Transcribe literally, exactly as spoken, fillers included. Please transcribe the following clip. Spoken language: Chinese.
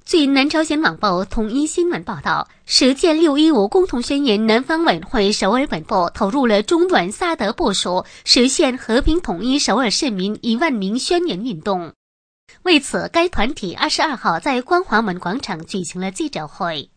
据南朝鲜网报统一新闻报道，实践六一五共同宣言南方委员会首尔本部投入了中短萨德部署，实现和平统一首尔市民一万名宣言运动。为此，该团体二十二号在光华门广场举行了记者会。